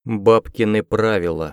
Бабкины правила.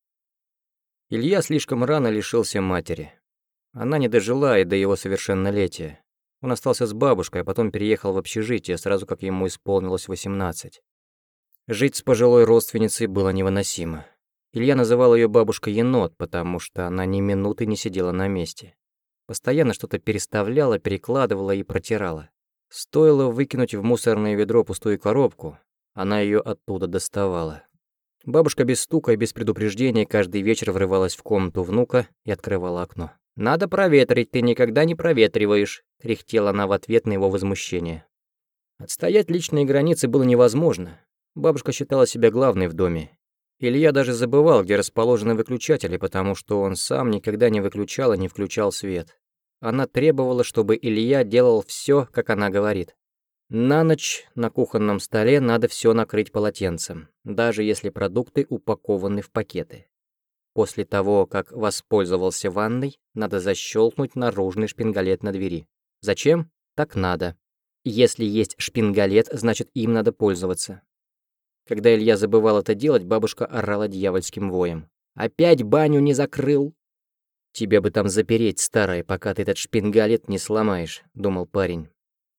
Илья слишком рано лишился матери. Она не дожила и до его совершеннолетия. Он остался с бабушкой, а потом переехал в общежитие, сразу как ему исполнилось 18. Жить с пожилой родственницей было невыносимо. Илья называл ее бабушка енот, потому что она ни минуты не сидела на месте. Постоянно что-то переставляла, перекладывала и протирала. Стоило выкинуть в мусорное ведро пустую коробку, она ее оттуда доставала. Бабушка без стука и без предупреждения каждый вечер врывалась в комнату внука и открывала окно. «Надо проветрить, ты никогда не проветриваешь», — кряхтела она в ответ на его возмущение. Отстоять личные границы было невозможно. Бабушка считала себя главной в доме. Илья даже забывал, где расположены выключатели, потому что он сам никогда не выключал и не включал свет. Она требовала, чтобы Илья делал все, как она говорит. На ночь на кухонном столе надо все накрыть полотенцем, даже если продукты упакованы в пакеты. После того, как воспользовался ванной, надо защелкнуть наружный шпингалет на двери. Зачем? Так надо. Если есть шпингалет, значит, им надо пользоваться. Когда Илья забывал это делать, бабушка орала дьявольским воем. «Опять баню не закрыл?» «Тебе бы там запереть, старая, пока ты этот шпингалет не сломаешь», — думал парень.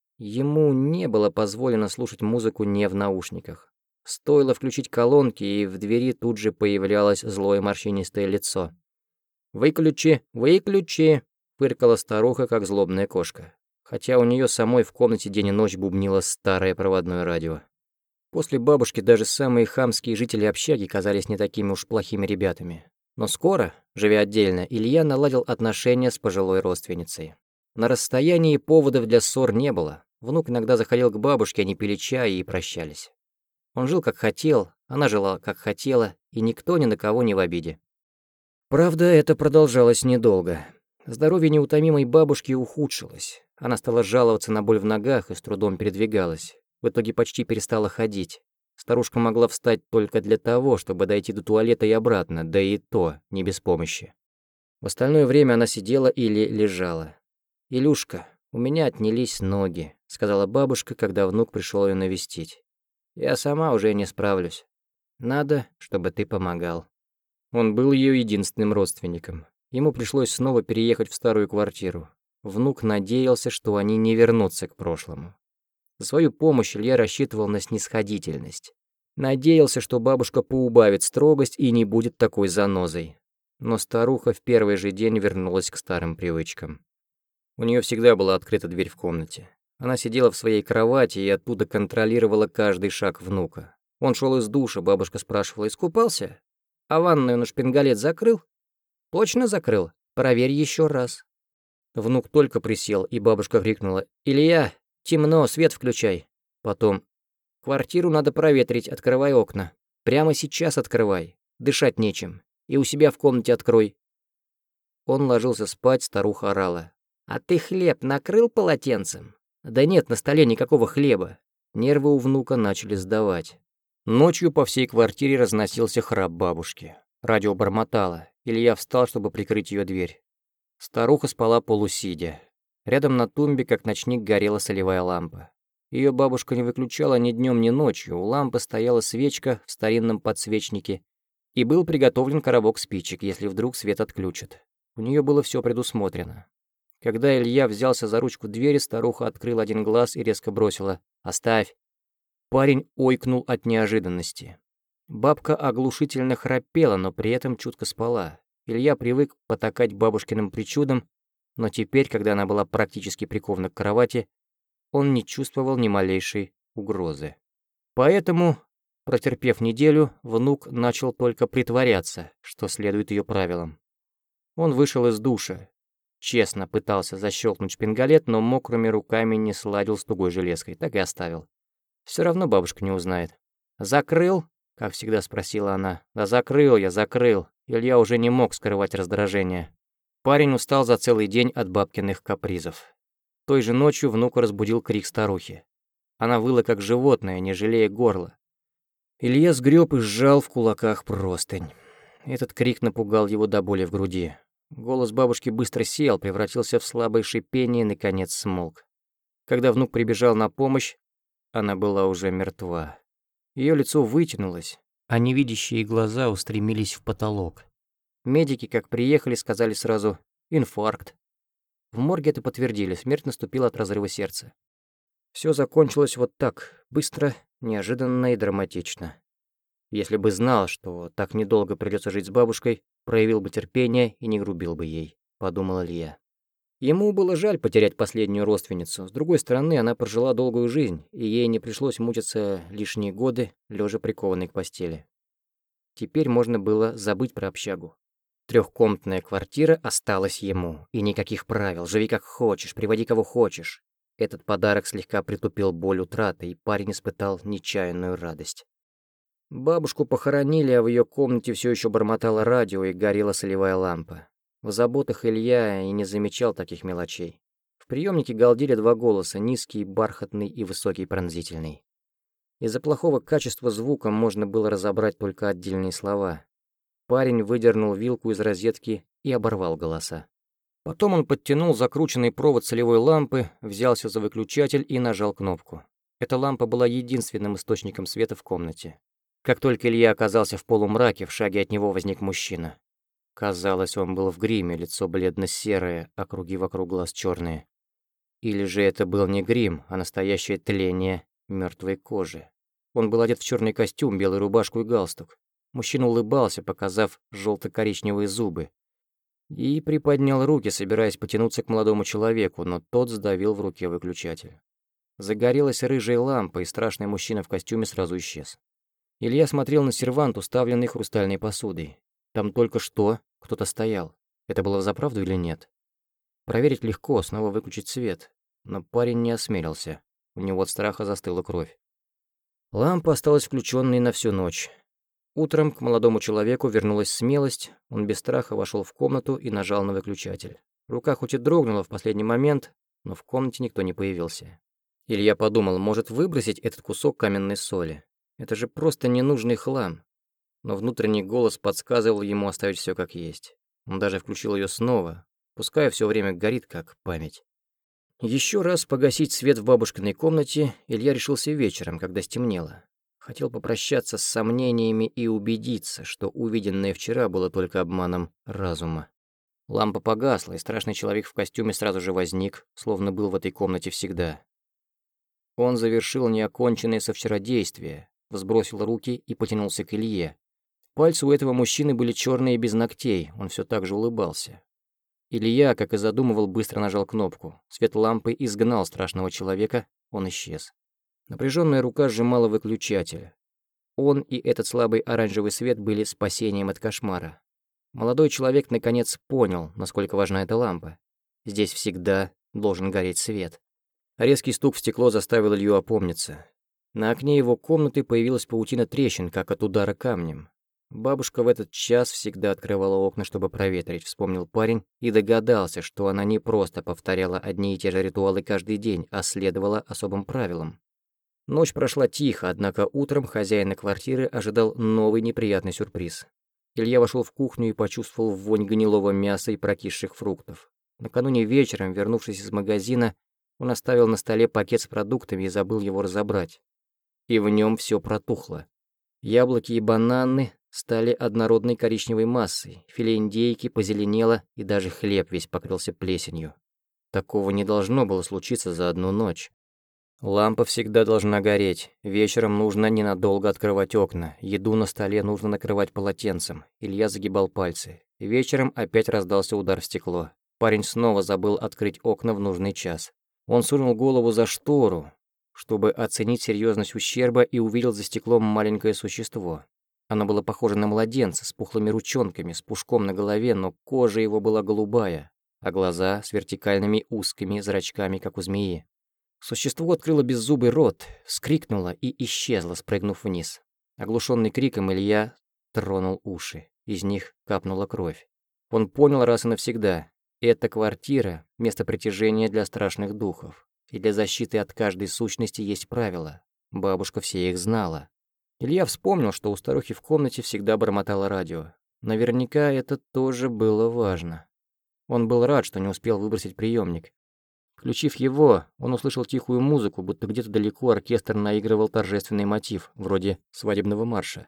Ему не было позволено слушать музыку не в наушниках. Стоило включить колонки, и в двери тут же появлялось злое морщинистое лицо. «Выключи, выключи!» — фыркала старуха, как злобная кошка. Хотя у нее самой в комнате день и ночь бубнило старое проводное радио. После бабушки даже самые хамские жители общаги казались не такими уж плохими ребятами. Но скоро, живя отдельно, Илья наладил отношения с пожилой родственницей. На расстоянии поводов для ссор не было. Внук иногда заходил к бабушке, они пили чай и прощались. Он жил как хотел, она жила как хотела, и никто ни на кого не в обиде. Правда, это продолжалось недолго. Здоровье неутомимой бабушки ухудшилось. Она стала жаловаться на боль в ногах и с трудом передвигалась. В итоге почти перестала ходить. Старушка могла встать только для того, чтобы дойти до туалета и обратно, да и то не без помощи. В остальное время она сидела или лежала. «Илюшка, у меня отнялись ноги», — сказала бабушка, когда внук пришел ее навестить. «Я сама уже не справлюсь. Надо, чтобы ты помогал». Он был ее единственным родственником. Ему пришлось снова переехать в старую квартиру. Внук надеялся, что они не вернутся к прошлому. За свою помощь Илья рассчитывал на снисходительность. Надеялся, что бабушка поубавит строгость и не будет такой занозой. Но старуха в первый же день вернулась к старым привычкам. У нее всегда была открыта дверь в комнате. Она сидела в своей кровати и оттуда контролировала каждый шаг внука. Он шел из душа, бабушка спрашивала: «Искупался? А ванную на шпингалет закрыл?» «Точно закрыл? Проверь еще раз». Внук только присел, и бабушка крикнула: «Илья, темно, свет включай». Потом: «Квартиру надо проветрить, открывай окна. Прямо сейчас открывай, дышать нечем. И у себя в комнате открой». Он ложился спать, старуха орала: «А ты хлеб накрыл полотенцем?» «Да нет на столе никакого хлеба». Нервы у внука начали сдавать. Ночью по всей квартире разносился храп бабушки. Радио бормотало. Илья встал, чтобы прикрыть ее дверь. Старуха спала полусидя. Рядом на тумбе, как ночник, горела солевая лампа. Ее бабушка не выключала ни днем, ни ночью. У лампы стояла свечка в старинном подсвечнике, и был приготовлен коробок спичек, если вдруг свет отключат. У нее было все предусмотрено. Когда Илья взялся за ручку двери, старуха открыла один глаз и резко бросила: «Оставь». Парень ойкнул от неожиданности. Бабка оглушительно храпела, но при этом чутко спала. Илья привык потакать бабушкиным причудам, но теперь, когда она была практически прикована к кровати, он не чувствовал ни малейшей угрозы. Поэтому, протерпев неделю, внук начал только притворяться, что следует ее правилам. Он вышел из душа, честно пытался защелкнуть шпингалет, но мокрыми руками не сладил с тугой железкой, так и оставил. Все равно бабушка не узнает. «Закрыл?» — как всегда спросила она. «Да закрыл я, закрыл». Илья уже не мог скрывать раздражение. Парень устал за целый день от бабкиных капризов. Той же ночью внука разбудил крик старухи. Она выла как животное, не жалея горла. Илья сгреб и сжал в кулаках простынь. Этот крик напугал его до боли в груди. Голос бабушки быстро сел, превратился в слабое шипение и, наконец, смолк. Когда внук прибежал на помощь, она была уже мертва. Ее лицо вытянулось, а невидящие глаза устремились в потолок. Медики, как приехали, сказали сразу «инфаркт». В морге это подтвердили, смерть наступила от разрыва сердца. Все закончилось вот так, быстро, неожиданно и драматично. Если бы знал, что так недолго придется жить с бабушкой, проявил бы терпение и не грубил бы ей, подумал Илья. Ему было жаль потерять последнюю родственницу. С другой стороны, она прожила долгую жизнь, и ей не пришлось мучиться лишние годы, лежа прикованной к постели. Теперь можно было забыть про общагу. Трехкомнатная квартира осталась ему, и никаких правил, живи как хочешь, приводи кого хочешь. Этот подарок слегка притупил боль утраты, и парень испытал нечаянную радость. Бабушку похоронили, а в ее комнате все еще бормотало радио и горела солевая лампа. В заботах Илья и не замечал таких мелочей. В приемнике галдели два голоса, низкий, бархатный и высокий, пронзительный. Из-за плохого качества звука можно было разобрать только отдельные слова. Парень выдернул вилку из розетки и оборвал голоса. Потом он подтянул закрученный провод солевой лампы, взялся за выключатель и нажал кнопку. Эта лампа была единственным источником света в комнате. Как только Илья оказался в полумраке, в шаге от него возник мужчина. Казалось, он был в гриме, лицо бледно-серое, а круги вокруг глаз черные. Или же это был не грим, а настоящее тление мертвой кожи. Он был одет в черный костюм, белую рубашку и галстук. Мужчина улыбался, показав желто-коричневые зубы, и приподнял руки, собираясь потянуться к молодому человеку, но тот сдавил в руке выключатель. Загорелась рыжая лампа, и страшный мужчина в костюме сразу исчез. Илья смотрел на сервант, уставленный хрустальной посудой. Там только что кто-то стоял. Это было взаправду или нет? Проверить легко, снова выключить свет. Но парень не осмелился. У него от страха застыла кровь. Лампа осталась включенной на всю ночь. Утром к молодому человеку вернулась смелость, он без страха вошел в комнату и нажал на выключатель. Рука хоть и дрогнула в последний момент, но в комнате никто не появился. Илья подумал, может выбросить этот кусок каменной соли. Это же просто ненужный хлам. Но внутренний голос подсказывал ему оставить все как есть. Он даже включил ее снова, пускай все время горит как память. Еще раз погасить свет в бабушкиной комнате Илья решился вечером, когда стемнело. Хотел попрощаться с сомнениями и убедиться, что увиденное вчера было только обманом разума. Лампа погасла, и страшный человек в костюме сразу же возник, словно был в этой комнате всегда. Он завершил неоконченное со вчера действие, взбросил руки и потянулся к Илье. Пальцы у этого мужчины были черные без ногтей, он все так же улыбался. Илья, как и задумывал, быстро нажал кнопку. Свет лампы изгнал страшного человека, он исчез. Напряженная рука сжимала выключатель. Он и этот слабый оранжевый свет были спасением от кошмара. Молодой человек наконец понял, насколько важна эта лампа. Здесь всегда должен гореть свет. Резкий стук в стекло заставил Илью опомниться. На окне его комнаты появилась паутина трещин, как от удара камнем. Бабушка в этот час всегда открывала окна, чтобы проветрить, вспомнил парень, и догадался, что она не просто повторяла одни и те же ритуалы каждый день, а следовала особым правилам. Ночь прошла тихо, однако утром хозяина квартиры ожидал новый неприятный сюрприз. Илья вошел в кухню и почувствовал вонь гнилого мяса и прокисших фруктов. Накануне вечером, вернувшись из магазина, он оставил на столе пакет с продуктами и забыл его разобрать. И в нем все протухло. Яблоки и бананы стали однородной коричневой массой, филе индейки позеленело, и даже хлеб весь покрылся плесенью. Такого не должно было случиться за одну ночь. Лампа всегда должна гореть. Вечером нужно ненадолго открывать окна. Еду на столе нужно накрывать полотенцем. Илья загибал пальцы. Вечером опять раздался удар в стекло. Парень снова забыл открыть окна в нужный час. Он сунул голову за штору, чтобы оценить серьезность ущерба, и увидел за стеклом маленькое существо. Оно было похоже на младенца, с пухлыми ручонками, с пушком на голове, но кожа его была голубая, а глаза с вертикальными узкими зрачками, как у змеи. Существо открыло беззубый рот, вскрикнуло и исчезло, спрыгнув вниз. Оглушенный криком, Илья тронул уши. Из них капнула кровь. Он понял раз и навсегда. Эта квартира — место притяжения для страшных духов. И для защиты от каждой сущности есть правила. Бабушка все их знала. Илья вспомнил, что у старухи в комнате всегда бормотало радио. Наверняка это тоже было важно. Он был рад, что не успел выбросить приемник. Включив его, он услышал тихую музыку, будто где-то далеко оркестр наигрывал торжественный мотив, вроде свадебного марша.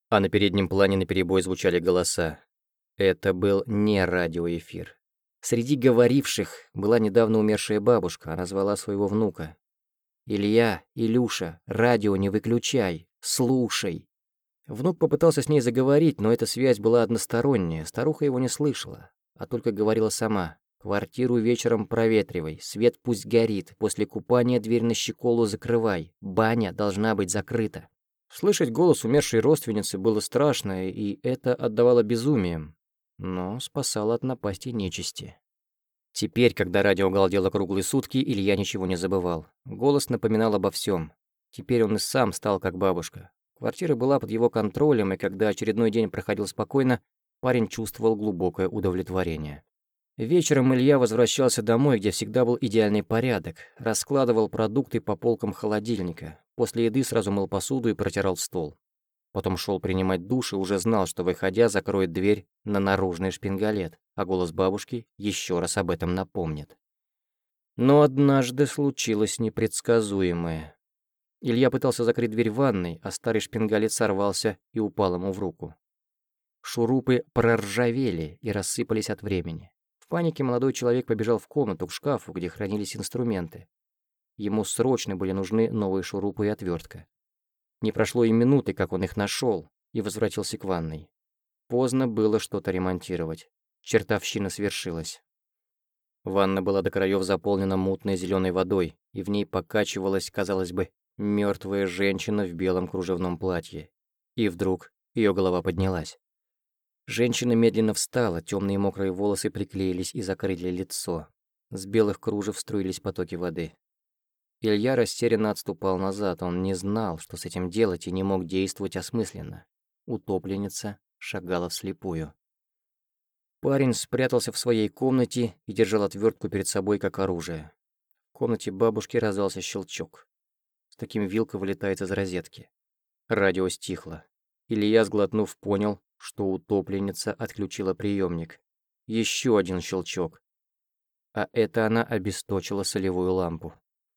А на переднем плане наперебой звучали голоса. Это был не радиоэфир. Среди говоривших была недавно умершая бабушка, она звала своего внука. «Илья, Илюша, радио не выключай, слушай». Внук попытался с ней заговорить, но эта связь была односторонняя, старуха его не слышала, а только говорила сама. «Квартиру вечером проветривай, свет пусть горит, после купания дверь на щеколу закрывай, баня должна быть закрыта». Слышать голос умершей родственницы было страшно, и это отдавало безумием, но спасало от напасти нечисти. Теперь, когда радио галдело круглые сутки, Илья ничего не забывал. Голос напоминал обо всем. Теперь он и сам стал как бабушка. Квартира была под его контролем, и когда очередной день проходил спокойно, парень чувствовал глубокое удовлетворение. Вечером Илья возвращался домой, где всегда был идеальный порядок, раскладывал продукты по полкам холодильника, после еды сразу мыл посуду и протирал стол. Потом шел принимать душ и уже знал, что, выходя, закроет дверь на наружный шпингалет, а голос бабушки еще раз об этом напомнит. Но однажды случилось непредсказуемое. Илья пытался закрыть дверь ванной, а старый шпингалет сорвался и упал ему в руку. Шурупы проржавели и рассыпались от времени. В панике молодой человек побежал в комнату к шкафу, где хранились инструменты. Ему срочно были нужны новые шурупы и отвертка. Не прошло и минуты, как он их нашел, и возвратился к ванной. Поздно было что-то ремонтировать. Чертовщина свершилась. Ванна была до краев заполнена мутной зеленой водой, и в ней покачивалась, казалось бы, мертвая женщина в белом кружевном платье. И вдруг ее голова поднялась. Женщина медленно встала, темные мокрые волосы приклеились и закрыли лицо. С белых кружев струились потоки воды. Илья растерянно отступал назад, он не знал, что с этим делать, и не мог действовать осмысленно. Утопленница шагала вслепую. Парень спрятался в своей комнате и держал отвертку перед собой как оружие. В комнате бабушки раздался щелчок. С таким вилка вылетает из розетки. Радио стихло. Илья, сглотнув, понял, что утопленница отключила приемник. Еще один щелчок. А это она обесточила солевую лампу.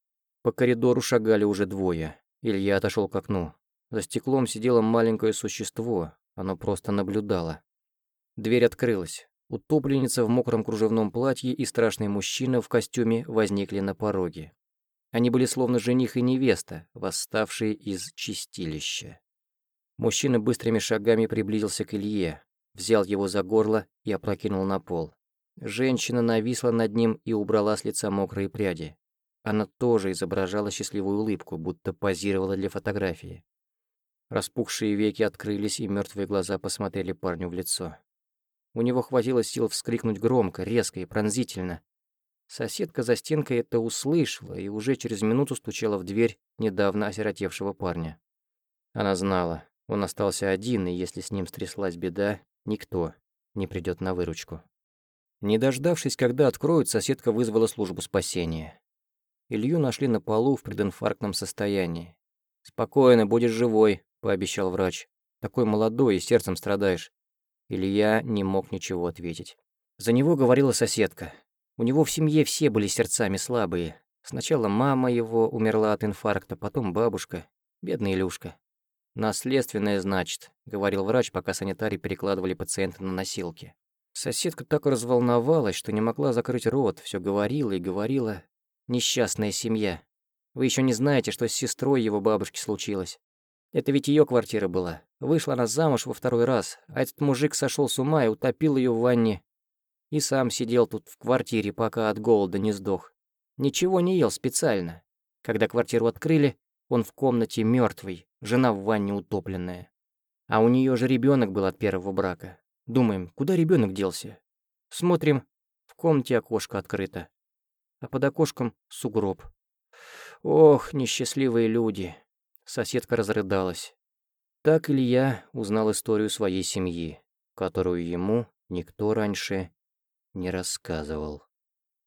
По коридору шагали уже двое. Илья отошел к окну. За стеклом сидело маленькое существо. Оно просто наблюдало. Дверь открылась. Утопленница в мокром кружевном платье и страшный мужчина в костюме возникли на пороге. Они были словно жених и невеста, восставшие из чистилища. Мужчина быстрыми шагами приблизился к Илье, взял его за горло и опрокинул на пол. Женщина нависла над ним и убрала с лица мокрые пряди. Она тоже изображала счастливую улыбку, будто позировала для фотографии. Распухшие веки открылись, и мертвые глаза посмотрели парню в лицо. У него хватило сил вскрикнуть громко, резко и пронзительно. Соседка за стенкой это услышала и уже через минуту стучала в дверь недавно осиротевшего парня. Она знала, он остался один, и если с ним стряслась беда, никто не придет на выручку. Не дождавшись, когда откроют, соседка вызвала службу спасения. Илью нашли на полу в прединфарктном состоянии. «Спокойно, будешь живой», — пообещал врач. «Такой молодой и сердцем страдаешь». Илья не мог ничего ответить. За него говорила соседка. У него в семье все были сердцами слабые. Сначала мама его умерла от инфаркта, потом бабушка. Бедный Илюшка. «Наследственное, значит», — говорил врач, пока санитары перекладывали пациента на носилки. Соседка так разволновалась, что не могла закрыть рот, все говорила и говорила. «Несчастная семья. Вы еще не знаете, что с сестрой его бабушки случилось. Это ведь ее квартира была. Вышла она замуж во второй раз, а этот мужик сошел с ума и утопил ее в ванне. И сам сидел тут в квартире, пока от голода не сдох. Ничего не ел специально. Когда квартиру открыли, он в комнате мертвый, жена в ванне утопленная. А у нее же ребенок был от первого брака. Думаем, куда ребенок делся? Смотрим, в комнате окошко открыто. А под окошком сугроб. Ох, несчастливые люди. Соседка разрыдалась. Так Илья узнал историю своей семьи, которую ему никто раньше не рассказывал.